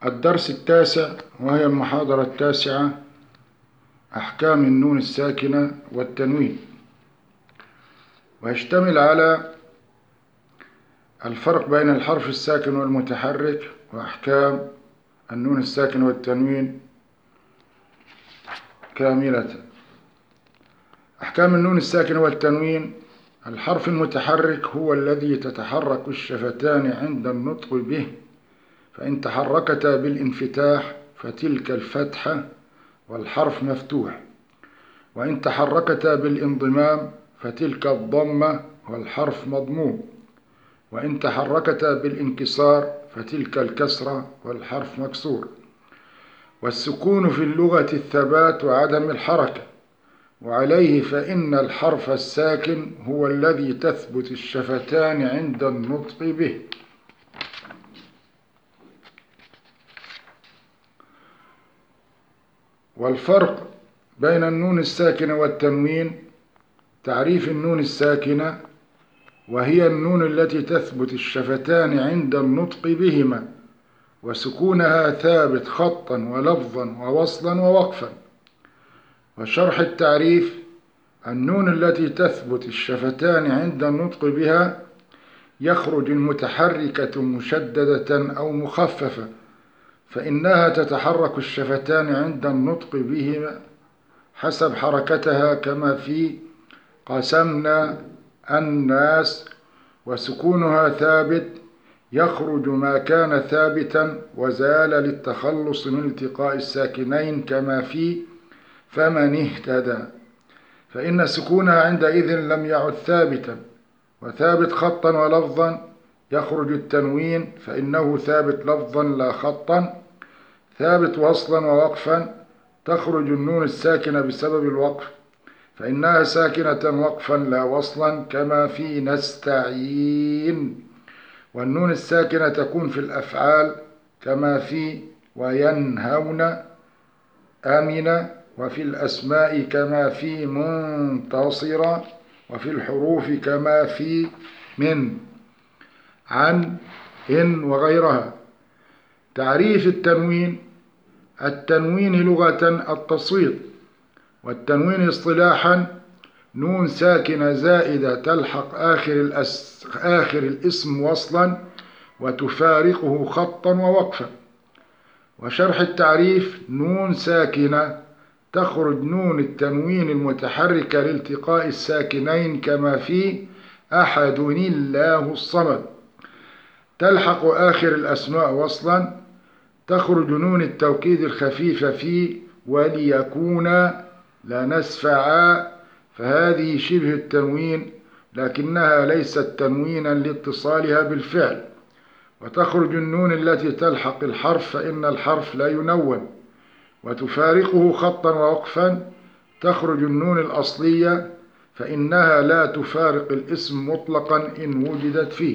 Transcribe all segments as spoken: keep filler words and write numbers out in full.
الدرس التاسع، وهي المحاضرة التاسعة: أحكام النون الساكنة والتنوين. ويشتمل على الفرق بين الحرف الساكن والمتحرك وأحكام النون الساكن والتنوين كاملة. أحكام النون الساكن والتنوين: الحرف المتحرك هو الذي تتحرك الشفتان عند النطق به، فإن تحركتا بالانفتاح فتلك الفتحة والحرف مفتوح، وإن تحركتا بالانضمام فتلك الضمة والحرف مضموم، وإن تحركتا بالانكسار فتلك الكسرة والحرف مكسور. والسكون في اللغة الثبات وعدم الحركة، وعليه فإن الحرف الساكن هو الذي تثبت الشفتان عند النطق به. والفرق بين النون الساكنة والتنوين: تعريف النون الساكنة: وهي النون التي تثبت الشفتان عند النطق بهما، وسكونها ثابت خطا ولفظا ووصلا ووقفا. وشرح التعريف: النون التي تثبت الشفتان عند النطق بها يخرج المتحركة مشددة أو مخففة، فإنها تتحرك الشفتان عند النطق بهما حسب حركتها، كما في قسمنا الناس. وسكونها ثابت يخرج ما كان ثابتا وزال للتخلص من التقاء الساكنين، كما في فمن اهتدى، فإن سكونها عندئذ لم يعد ثابتا. وثابت خطا ولفظا يخرج التنوين، فإنه ثابت لفظا لا خطا. ثابت وصلا ووقفا تخرج النون الساكنة بسبب الوقف، فإنها ساكنة وقفا لا وصلا، كما في نستعين. والنون الساكنة تكون في الأفعال، كما في وينهون آمنة، وفي الأسماء كما في منتصرة، وفي الحروف كما في من، عن، إن وغيرها. تعريف التنوين: التنوين لغة التصوير، والتنوين اصطلاحا نون ساكنة زائدة تلحق آخر, الأس... آخر الاسم وصلا وتفارقه خطا ووقفا. وشرح التعريف: نون ساكنة تخرج نون التنوين المتحركة لالتقاء الساكنين، كما في أحد الله الصمد. تلحق آخر الأسماء وصلا. تخرج نون التوكيد الخفيفة في وليكون لا نسفعا، فهذه شبه التنوين لكنها ليست تنوينا لاتصالها بالفعل. وتخرج النون التي تلحق الحرف، فإن الحرف لا ينون، وتفارقه خطا ووقفا. تخرج النون الأصلية، فإنها لا تفارق الاسم مطلقا إن وجدت فيه.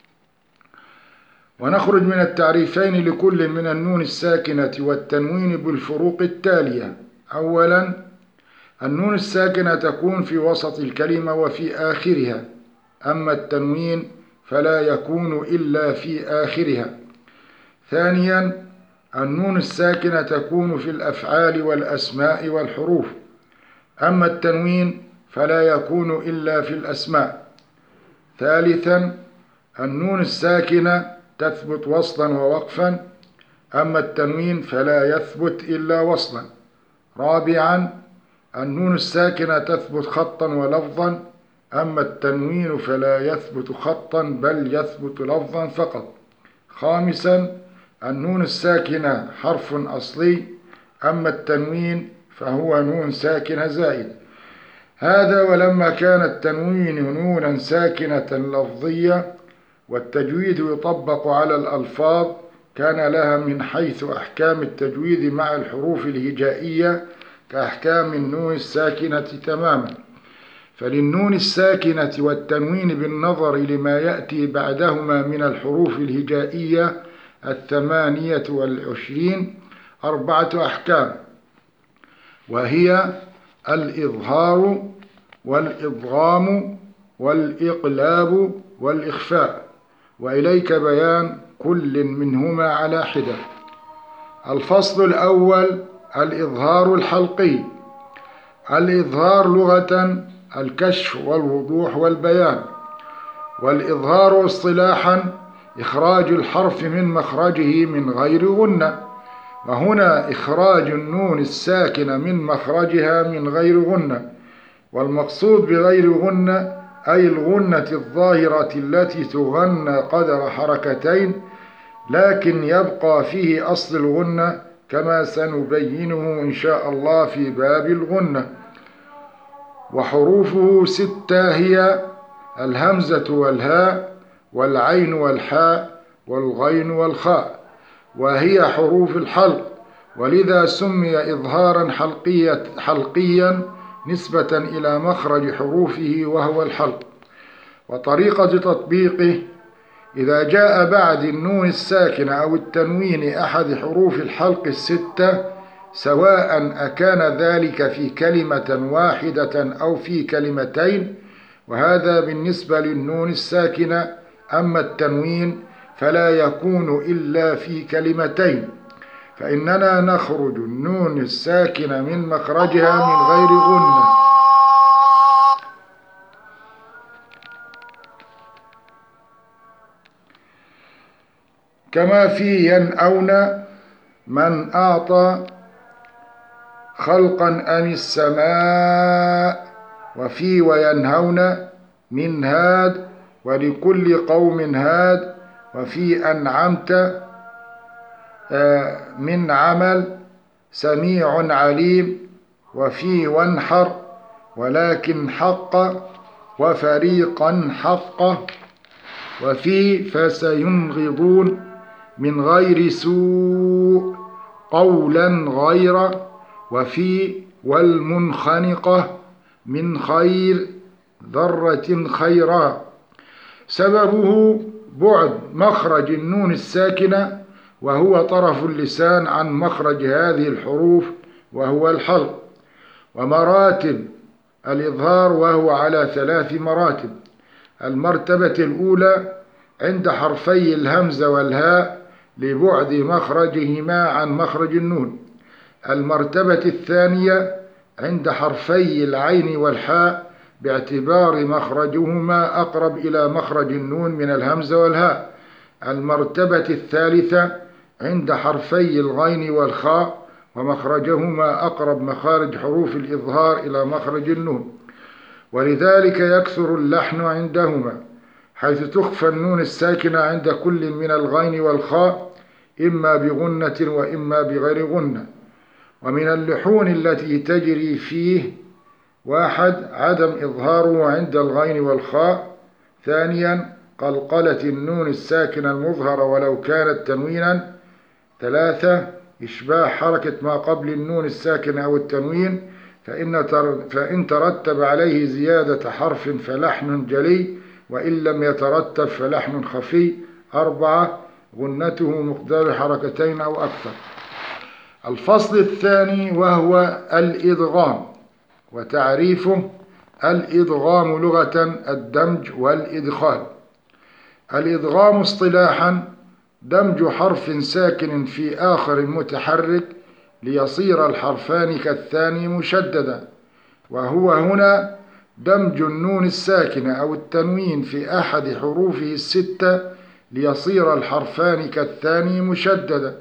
ونخرج من التعريفين لكل من النون الساكنة والتنوين بالفروق التالية: أولا، النون الساكنة تكون في وسط الكلمة وفي آخرها، أما التنوين فلا يكون إلا في آخرها. ثانيا، النون الساكنة تكون في الأفعال والأسماء والحروف، أما التنوين فلا يكون إلا في الأسماء. ثالثا، النون الساكنة تثبت وصلا ووقفا، أما التنوين فلا يثبت إلا وصلا. رابعا، النون الساكنة تثبت خطا ولفظا، أما التنوين فلا يثبت خطا بل يثبت لفظا فقط. خامسا، النون الساكنة حرف أصلي، أما التنوين فهو نون ساكنة زائد. هذا ولما كان التنوين نونا ساكنة لفظية والتجويد يطبق على الألفاظ، كان لها من حيث أحكام التجويد مع الحروف الهجائية كأحكام النون الساكنة تماما. فللنون الساكنة والتنوين بالنظر لما يأتي بعدهما من الحروف الهجائية الثمانية والعشرين أربعة أحكام، وهي الإظهار والإضغام والإقلاب والإخفاء، وإليك بيان كل منهما على حدة. الفصل الأول: الإظهار الحلقي. الإظهار لغة الكشف والوضوح والبيان، والإظهار اصطلاحا إخراج الحرف من مخرجه من غير غنة، وهنا إخراج النون الساكنة من مخرجها من غير غنة، والمقصود بغير غنة أي الغنة الظاهرة التي تغنى قدر حركتين لكن يبقى فيه أصل الغنة كما سنبينه إن شاء الله في باب الغنة. وحروفه ستة هي الهمزة والهاء والعين والحاء والغين والخاء، وهي حروف الحلق، ولذا سمي إظهارا حلقيا حلقيا نسبة إلى مخرج حروفه وهو الحلق. وطريقة تطبيقه: إذا جاء بعد النون الساكنة أو التنوين أحد حروف الحلق الستة، سواء أكان ذلك في كلمة واحدة أو في كلمتين، وهذا بالنسبة للنون الساكنة، أما التنوين فلا يكون إلا في كلمتين، فإننا نخرج النون الساكنة من مخرجها من غير غنة. كما في ينأون من أعطى خلقا أم السماء، وفي وينهون من هاد ولكل قوم هاد، وفي أنعمت من عمل سميع عليم، وفي وانحر ولكن حق وفريقا حق، وفي فسينغضون من غير سوء قولا غير، وفي والمنخنقة من خير ذرة خيرا. سببه بعد مخرج النون الساكنة وهو طرف اللسان عن مخرج هذه الحروف وهو الحلق. ومراتب الإظهار وهو على ثلاث مراتب: المرتبة الأولى عند حرفي الهمزة والهاء لبعد مخرجهما عن مخرج النون. المرتبة الثانية عند حرفي العين والحاء باعتبار مخرجهما أقرب إلى مخرج النون من الهمزة والهاء. المرتبة الثالثة عند حرفي الغين والخاء ومخرجهما أقرب مخارج حروف الإظهار إلى مخرج النون، ولذلك يكثر اللحن عندهما، حيث تخفى النون الساكنة عند كل من الغين والخاء إما بغنة وإما بغير غنة. ومن اللحون التي تجري فيه: واحد، عدم إظهاره عند الغين والخاء. ثانيا، قلقلة النون الساكنة المظهرة ولو كانت تنوينا. ثلاثة، إشباع حركة ما قبل النون الساكنة أو التنوين، فإن, فإن ترتب عليه زيادة حرف فلحن جلي، وإن لم يترتب فلحن خفي. أربعة، غنته مقدار حركتين أو أكثر. الفصل الثاني وهو الإدغام. وتعريفه: الإدغام لغة الدمج والإدخال. الإدغام اصطلاحا دمج حرف ساكن في آخر متحرك ليصير الحرفان كالثاني مشددا، وهو هنا دمج النون الساكنة أو التنوين في أحد حروفه الستة ليصير الحرفان كالثاني مشددا.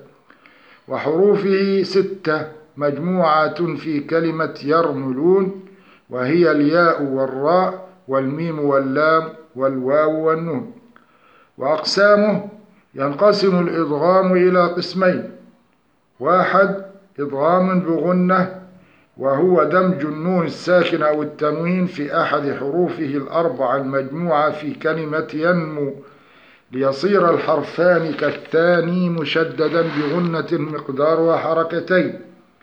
وحروفه ستة مجموعة في كلمة يرملون، وهي الياء والراء والميم واللام والواو والنون. وأقسامه: ينقسم الإدغام إلى قسمين: واحد، إدغام بغنة، وهو دمج النون الساكنة أو التنوين في أحد حروفه الأربعة المجموعة في كلمة ينمو ليصير الحرفان كالثاني مشددا بغنة مقدارها حركتين.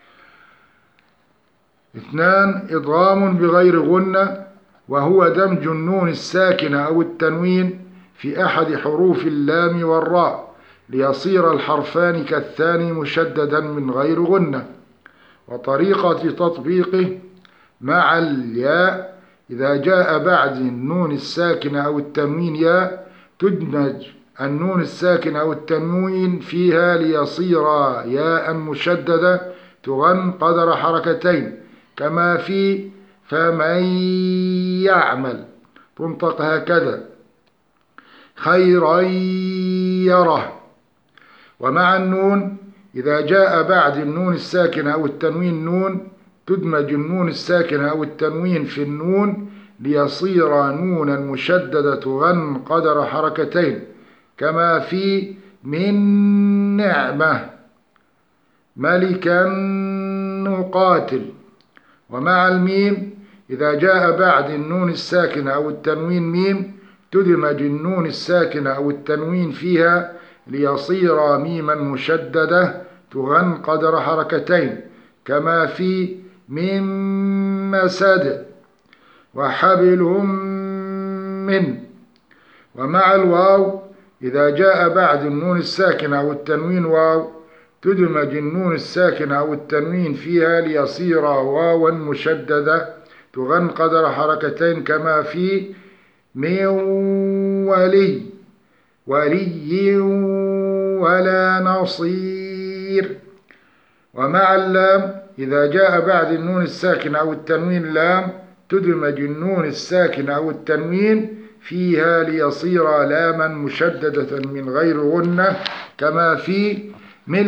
اثنان، إدغام بغير غنة، وهو دمج النون الساكنة أو التنوين في أحد حروف اللام والراء ليصير الحرفان كالثاني مشددا من غير غنة. وطريقة تطبيقه: مع الياء إذا جاء بعد النون الساكنة أو التنوين ياء تدمج النون الساكنة أو التنوين فيها ليصير ياء مشددة تغن قدر حركتين، كما في فمن يعمل تنطق هكذا خيرا يره. ومع النون إذا جاء بعد النون الساكنة أو التنوين نون تدمج النون الساكنة أو التنوين في النون ليصير نونا مشددة تغن قدر حركتين، كما في من نعمة ملكا نقاتل. ومع الميم إذا جاء بعد النون الساكنة أو التنوين ميم تدمج النون الساكنة أو التنوين فيها ليصير ميما مشددة تغن قدر حركتين، كما في من مسد وحبلهم من. ومع الواو إذا جاء بعد النون الساكنة أو التنوين واو تدمج النون الساكنة أو التنوين فيها ليصير واوا مشددة تغن قدر حركتين، كما في من ولي ولي ولا نصير. ومع اللام إذا جاء بعد النون الساكنة أو التنوين لام تدمج النون الساكنة أو التنوين فيها ليصير لاما مشددة من غير غنة، كما في من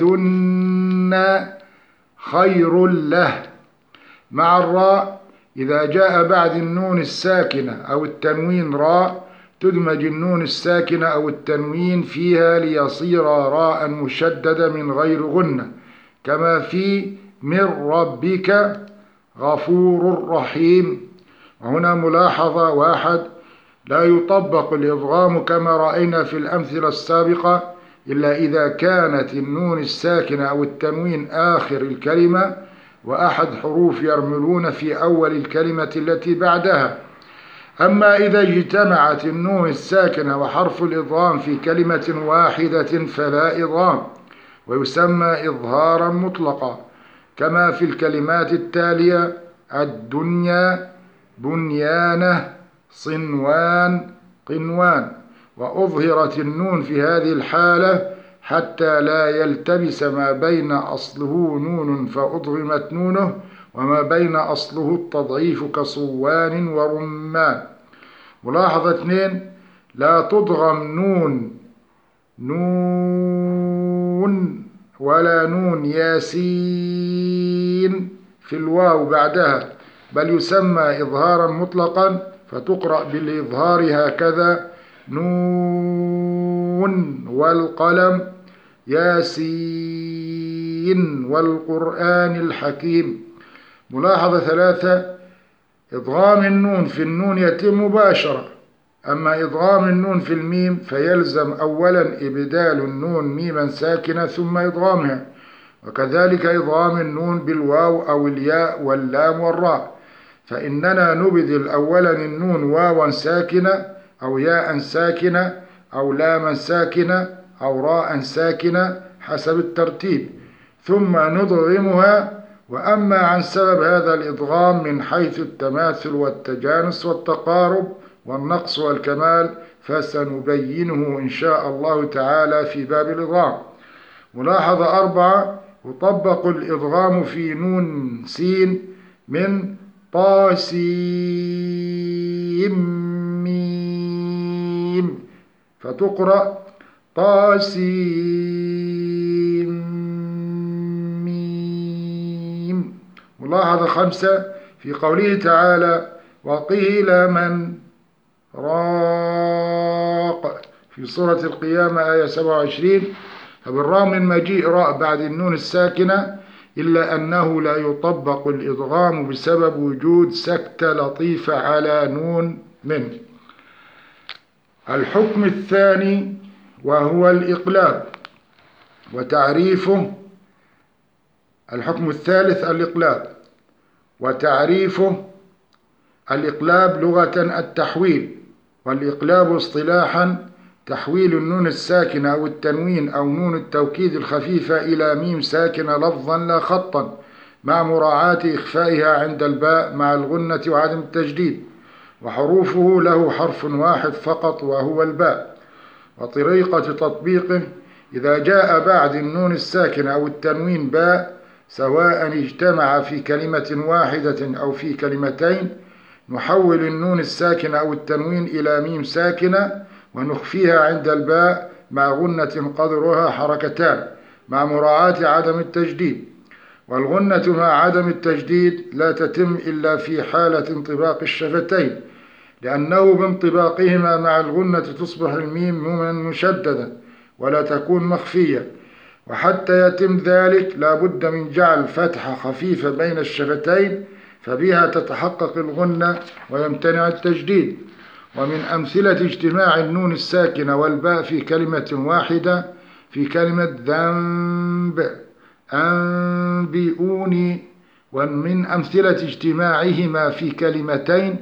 لدنا خير له. مع الراء إذا جاء بعد النون الساكنة أو التنوين راء تدمج النون الساكنة أو التنوين فيها ليصير راء مشددة من غير غنة، كما في من ربك غفور رحيم. وهنا ملاحظة: واحد، لا يطبق الإضغام كما رأينا في الأمثلة السابقة إلا إذا كانت النون الساكنة أو التنوين آخر الكلمة وأحد حروف يرملون في أول الكلمة التي بعدها. أما إذا اجتمعت النون الساكنة وحرف الإضغام في كلمة واحدة فلا إضغام، ويسمى إظهارا مطلقا، كما في الكلمات التالية: الدنيا بنيانه صنوان قنوان. وأظهرت النون في هذه الحالة حتى لا يلتبس ما بين أصله نون فأضغمت نونه وما بين أصله التضعيف كصوان ورمان. ملاحظة اثنين: لا تضغم نون نون ولا نون ياسين في الواو بعدها، بل يسمى إظهارا مطلقا فتقرأ بالإظهار هكذا: نون والقلم ياسين والقرآن الحكيم. ملاحظة ثلاثة: إضغام النون في النون يتم مباشرة، أما إضغام النون في الميم فيلزم أولا إبدال النون ميما ساكنة ثم إضغامها، وكذلك إضغام النون بالواو أو الياء واللام والراء، فإننا نبدل أولا النون واوا ساكنة أو ياء ساكنة أو لاما ساكنة أو راء ساكنة حسب الترتيب، ثم ندغمها. وأما عن سبب هذا الإضغام من حيث التماثل والتجانس والتقارب والنقص والكمال فسنبينه إن شاء الله تعالى في باب الإضغام. ملاحظة أربعة: يطبق الإضغام في نون سين من طاسيم ميم فتقرأ طاسيم ميم. ملاحظة خمسة: في قوله تعالى: وقيل من راق في سورة القيامة آية سبعة وعشرين، فبالرغم من مجيء راء بعد النون الساكنة إلا أنه لا يطبق الإضغام بسبب وجود سكتة لطيفة على نون من. الحكم الثاني وهو الإقلاب وتعريفه. الحكم الثالث الإقلاب وتعريفه: الإقلاب لغة التحويل، والإقلاب اصطلاحا تحويل النون الساكنة أو التنوين أو نون التوكيد الخفيفة إلى ميم ساكنة لفظا لا خطا، مع مراعاة إخفائها عند الباء مع الغنة وعدم التجديد، وحروفه له حرف واحد فقط وهو الباء. وطريقة تطبيقه: إذا جاء بعد النون الساكنة أو التنوين باء سواء اجتمع في كلمة واحدة أو في كلمتين، نحول النون الساكنة أو التنوين إلى ميم ساكنة ونخفيها عند الباء مع غنة قدرها حركتان مع مراعاة عدم التجديد. والغنة مع عدم التجديد لا تتم إلا في حالة انطباق الشفتين، لأنه بانطباقهما مع الغنة تصبح الميم ميما مشددا ولا تكون مخفية. وحتى يتم ذلك لا بد من جعل فتحة خفيفة بين الشفتين، فبها تتحقق الغنة ويمتنع التجديد. ومن أمثلة اجتماع النون الساكنة والباء في كلمة واحدة في كلمة ذنب أنبئوني، ومن أمثلة اجتماعهما في كلمتين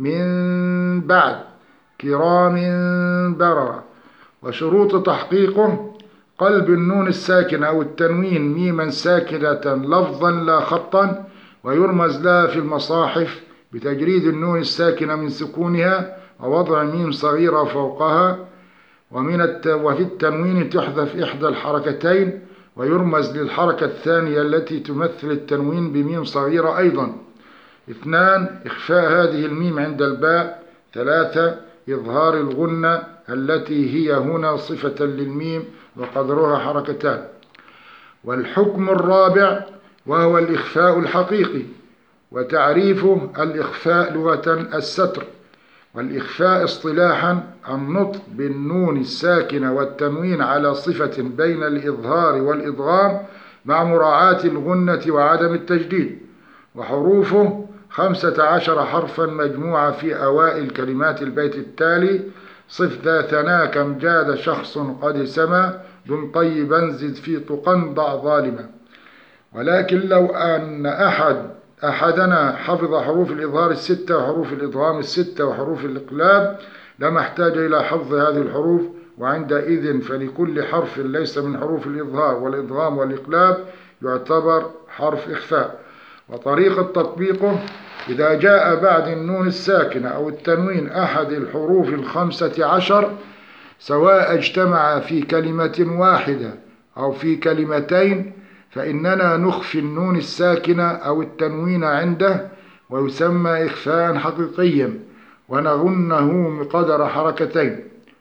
من بعد كرام بررة. وشروط تحقيقه: قلب النون الساكنة أو التنوين ميما ساكنة لفظا لا خطا، ويرمز لها في المصاحف بتجريد النون الساكنة من سكونها ووضع ميم صغيرة فوقها. ومن الت... وفي التنوين تحذف إحدى الحركتين ويرمز للحركة الثانية التي تمثل التنوين بميم صغيرة أيضا. اثنان: إخفاء هذه الميم عند الباء. ثلاثة: إظهار الغنة التي هي هنا صفة للميم وقدرها حركتان. والحكم الرابع وهو الإخفاء الحقيقي، وتعريفه: الإخفاء لغة الستر، والإخفاء اصطلاحا النطق بالنون الساكنة والتنوين على صفة بين الإظهار والإدغام مع مراعاة الغنة وعدم التجديد. وحروفه خمسة عشر حرفا مجموعة في أوائل كلمات البيت التالي: صف ذا ثنا كم جاد شخص قد سما دم طيبا زد في تقن ضع ظالما. ولكن لو أن أحد أحدنا حفظ حروف الإظهار الستة وحروف الإدغام الستة وحروف الإقلاب لما احتاج إلى حفظ هذه الحروف، وعندئذ فلكل حرف ليس من حروف الإظهار والإدغام والإقلاب يعتبر حرف إخفاء. وطريقة تطبيقه: إذا جاء بعد النون الساكنة أو التنوين أحد الحروف الخمسة عشر سواء اجتمع في كلمة واحدة أو في كلمتين، فإننا نخفي النون الساكنة أو التنوين عنده، ويسمى إخفاء حقيقيا، ونغنه بقدر حركتين.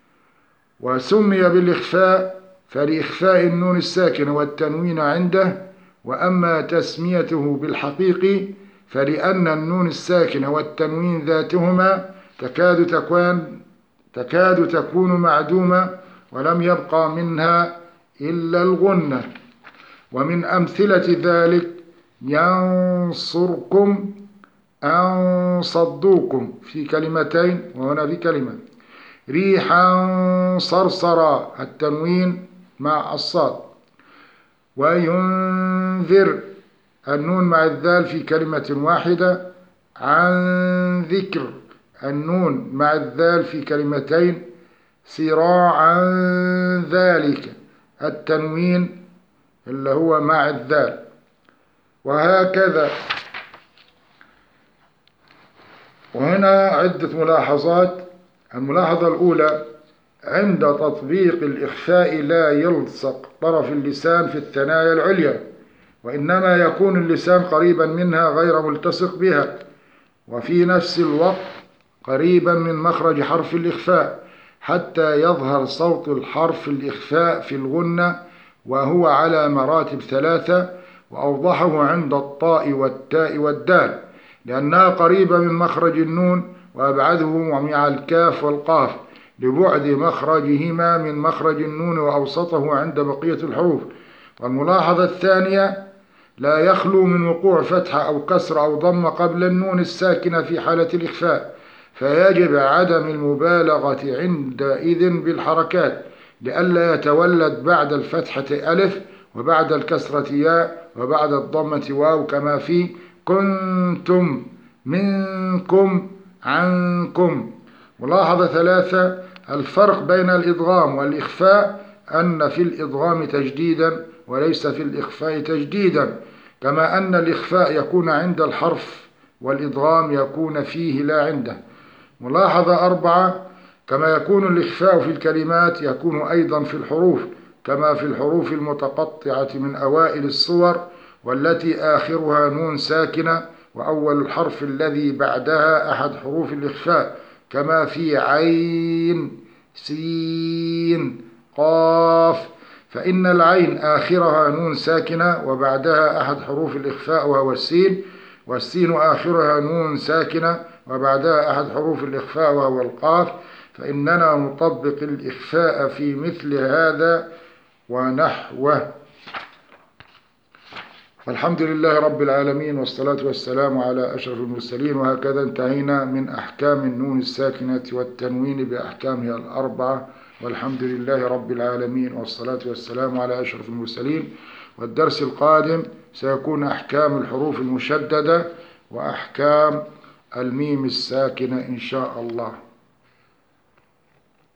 وسمي بالإخفاء فلإخفاء النون الساكنة والتنوين عنده. وأما تسميته بالحقيقي فلأن النون الساكنة والتنوين ذاتهما تكاد تكون تكاد تكون معدومة ولم يبقى منها إلا الغنة. ومن أمثلة ذلك: ينصركم أن صدوكم في كلمتين وهنا في كلمة. ريحا صرصرا التنوين مع الصاد. وينذر النون مع الذال في كلمة واحدة. عن ذكر النون مع الذال في كلمتين. سراعا ذلك التنوين اللي هو مع الذال. وهكذا. وهنا عدة ملاحظات. الملاحظة الأولى: عند تطبيق الإخفاء لا يلصق طرف اللسان في الثنايا العليا، وإنما يكون اللسان قريبا منها غير ملتصق بها، وفي نفس الوقت قريبا من مخرج حرف الإخفاء حتى يظهر صوت الحرف الإخفاء في الغنة، وهو على مراتب ثلاثة، وأوضحه عند الطاء والتاء والدال لأنها قريبة من مخرج النون، وأبعده مع الكاف والقاف لبعد مخرجهما من مخرج النون، وأوسطه عند بقية الحروف. والملاحظة الثانية: لا يخلو من وقوع فتحة أو كسر أو ضم قبل النون الساكنة في حالة الإخفاء، فيجب عدم المبالغة عندئذ بالحركات لئلا يتولد بعد الفتحة ألف وبعد الكسرة ياء وبعد الضمة واو، كما في كنتم منكم عنكم. ملاحظة ثلاثة: الفرق بين الإدغام والإخفاء أن في الإدغام تجديدا وليس في الإخفاء تجديدا، كما أن الإخفاء يكون عند الحرف والإدغام يكون فيه لا عنده. ملاحظة أربعة: كما يكون الإخفاء في الكلمات يكون أيضا في الحروف، كما في الحروف المتقطعة من أوائل الصور والتي آخرها نون ساكنة وأول الحرف الذي بعدها أحد حروف الإخفاء، كما في عين، سين، قاف. فإن العين آخرها نون ساكنة وبعدها أحد حروف الإخفاء وهو السين، والسين آخرها نون ساكنة وبعدها أحد حروف الإخفاء وهو القاف. فإننا نطبق الإخفاء في مثل هذا ونحوه. الحمد لله رب العالمين، والصلاة والسلام على أشرف المرسلين. وهكذا انتهينا من أحكام النون الساكنة والتنوين بأحكامها الأربعة، والحمد لله رب العالمين، والصلاة والسلام على أشرف المرسلين. والدرس القادم سيكون أحكام الحروف المشددة وأحكام الميم الساكنة إن شاء الله.